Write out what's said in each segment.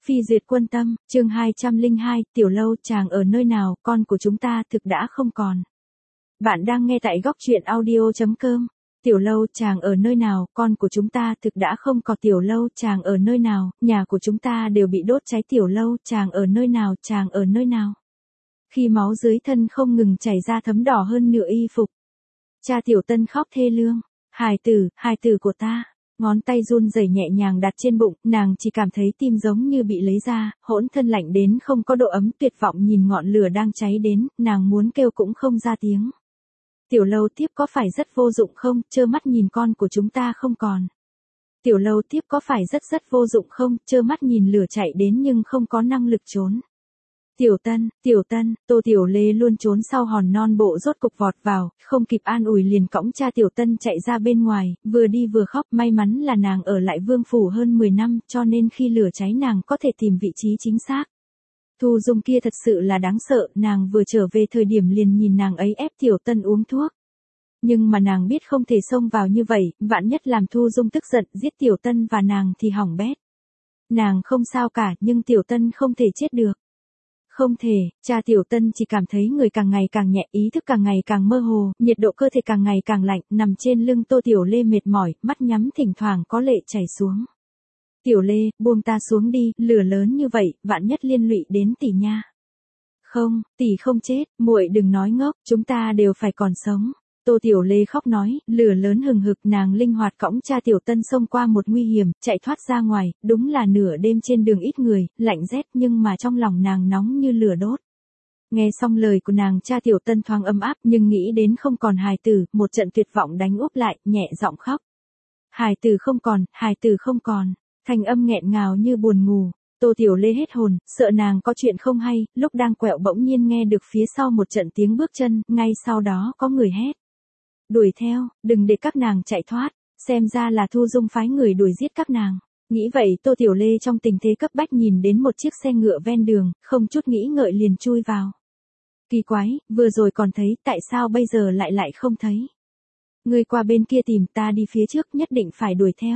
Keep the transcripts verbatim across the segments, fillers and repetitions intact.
Phi duyệt quân tâm, chương hai trăm lẻ hai, Tiểu Lâu chàng ở nơi nào, con của chúng ta thực đã không còn. Bạn đang nghe tại góc truyện audio chấm com. Tiểu Lâu chàng ở nơi nào, con của chúng ta thực đã không còn. Tiểu Lâu chàng ở nơi nào, nhà của chúng ta đều bị đốt cháy. Tiểu Lâu chàng ở nơi nào, chàng ở nơi nào. Khi máu dưới thân không ngừng chảy ra thấm đỏ hơn nửa y phục. Cha Tiểu Tân khóc thê lương. Hài tử, hài tử của ta. Ngón tay run rẩy nhẹ nhàng đặt trên bụng, nàng chỉ cảm thấy tim giống như bị lấy ra, hỗn thân lạnh đến không có độ ấm, tuyệt vọng nhìn ngọn lửa đang cháy đến, nàng muốn kêu cũng không ra tiếng. Tiểu Lâu tiếp có phải rất vô dụng không, trơ mắt nhìn con của chúng ta không còn. Tiểu Lâu tiếp có phải rất rất vô dụng không, trơ mắt nhìn lửa chạy đến nhưng không có năng lực trốn. Tiểu Tân, Tiểu Tân, Tô Tiểu Lê luôn trốn sau hòn non bộ rốt cục vọt vào, không kịp an ủi liền cõng cha Tiểu Tân chạy ra bên ngoài, vừa đi vừa khóc. May mắn là nàng ở lại vương phủ hơn mười năm, cho nên khi lửa cháy nàng có thể tìm vị trí chính xác. Thu Dung kia thật sự là đáng sợ, nàng vừa trở về thời điểm liền nhìn nàng ấy ép Tiểu Tân uống thuốc. Nhưng mà nàng biết không thể xông vào như vậy, vạn nhất làm Thu Dung tức giận giết Tiểu Tân và nàng thì hỏng bét. Nàng không sao cả, nhưng Tiểu Tân không thể chết được. Không thể, cha Tiểu Tân chỉ cảm thấy người càng ngày càng nhẹ, ý thức càng ngày càng mơ hồ, nhiệt độ cơ thể càng ngày càng lạnh, nằm trên lưng Tô Tiểu Lê mệt mỏi, mắt nhắm thỉnh thoảng có lệ chảy xuống. Tiểu Lê, buông ta xuống đi, lửa lớn như vậy, vạn nhất liên lụy đến tỷ nha. Không, tỷ không chết, muội đừng nói ngốc, chúng ta đều phải còn sống. Tô Tiểu Lê khóc nói, lửa lớn hừng hực, nàng linh hoạt cõng cha Tiểu Tân xông qua một nguy hiểm, chạy thoát ra ngoài, đúng là nửa đêm trên đường ít người, lạnh rét nhưng mà trong lòng nàng nóng như lửa đốt. Nghe xong lời của nàng, cha Tiểu Tân thoáng ấm áp nhưng nghĩ đến không còn hài tử, một trận tuyệt vọng đánh úp lại, nhẹ giọng khóc. Hài tử không còn, hài tử không còn, thanh âm nghẹn ngào như buồn ngủ. Tô Tiểu Lê hết hồn, sợ nàng có chuyện không hay, lúc đang quẹo bỗng nhiên nghe được phía sau một trận tiếng bước chân, ngay sau đó có người hét. Đuổi theo, đừng để các nàng chạy thoát, xem ra là Thu Dung phái người đuổi giết các nàng. Nghĩ vậy Tô Tiểu Lê trong tình thế cấp bách nhìn đến một chiếc xe ngựa ven đường, không chút nghĩ ngợi liền chui vào. Kỳ quái, vừa rồi còn thấy, tại sao bây giờ lại lại không thấy? Người qua bên kia tìm, ta đi phía trước, nhất định phải đuổi theo.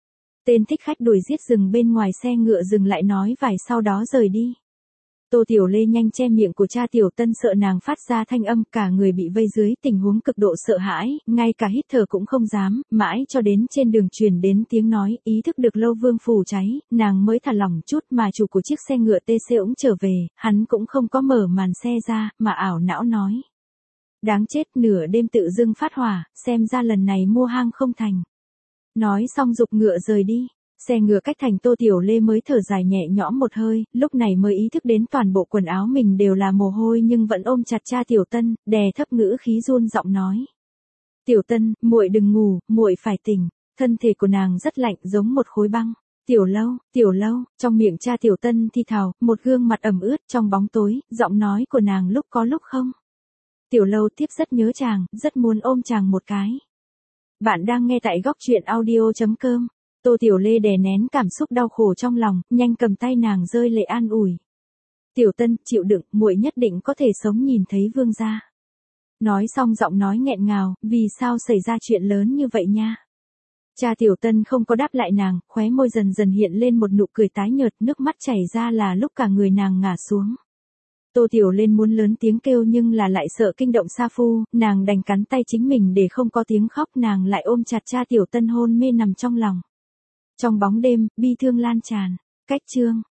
Tên thích khách đuổi giết dừng bên ngoài xe ngựa dừng lại nói vài sau đó rời đi. Tô Tiểu Lê nhanh che miệng của cha Tiểu Tân sợ nàng phát ra thanh âm, cả người bị vây dưới tình huống cực độ sợ hãi, ngay cả hít thở cũng không dám, mãi cho đến trên đường truyền đến tiếng nói, ý thức được Lâu vương phủ cháy, nàng mới thả lỏng chút, mà chủ của chiếc xe ngựa tê xê cũng trở về, hắn cũng không có mở màn xe ra, mà ảo não nói. Đáng chết, nửa đêm tự dưng phát hỏa, xem ra lần này mua hang không thành. Nói xong giục ngựa rời đi. Xe ngựa cách thành, Tô Tiểu Lê mới thở dài nhẹ nhõm một hơi, lúc này mới ý thức đến toàn bộ quần áo mình đều là mồ hôi nhưng vẫn ôm chặt cha Tiểu Tân, đè thấp ngữ khí run giọng nói. Tiểu Tân, muội đừng ngủ, muội phải tỉnh. Thân thể của nàng rất lạnh giống một khối băng. Tiểu Lâu, Tiểu Lâu, trong miệng cha Tiểu Tân thi thào, một gương mặt ẩm ướt trong bóng tối, giọng nói của nàng lúc có lúc không. Tiểu Lâu tiếp rất nhớ chàng, rất muốn ôm chàng một cái. Bạn đang nghe tại góc truyện audio chấm com. Tô Tiểu Lê đè nén cảm xúc đau khổ trong lòng, nhanh cầm tay nàng rơi lệ an ủi. Tiểu Tân, chịu đựng, muội nhất định có thể sống nhìn thấy vương gia. Nói xong giọng nói nghẹn ngào, vì sao xảy ra chuyện lớn như vậy nha. Cha Tiểu Tân không có đáp lại nàng, khóe môi dần dần hiện lên một nụ cười tái nhợt, nước mắt chảy ra là lúc cả người nàng ngả xuống. Tô Tiểu Lên muốn lớn tiếng kêu nhưng là lại sợ kinh động Sa Phu, nàng đành cắn tay chính mình để không có tiếng khóc, nàng lại ôm chặt cha Tiểu Tân hôn mê nằm trong lòng. Trong bóng đêm, bi thương lan tràn. Cách chương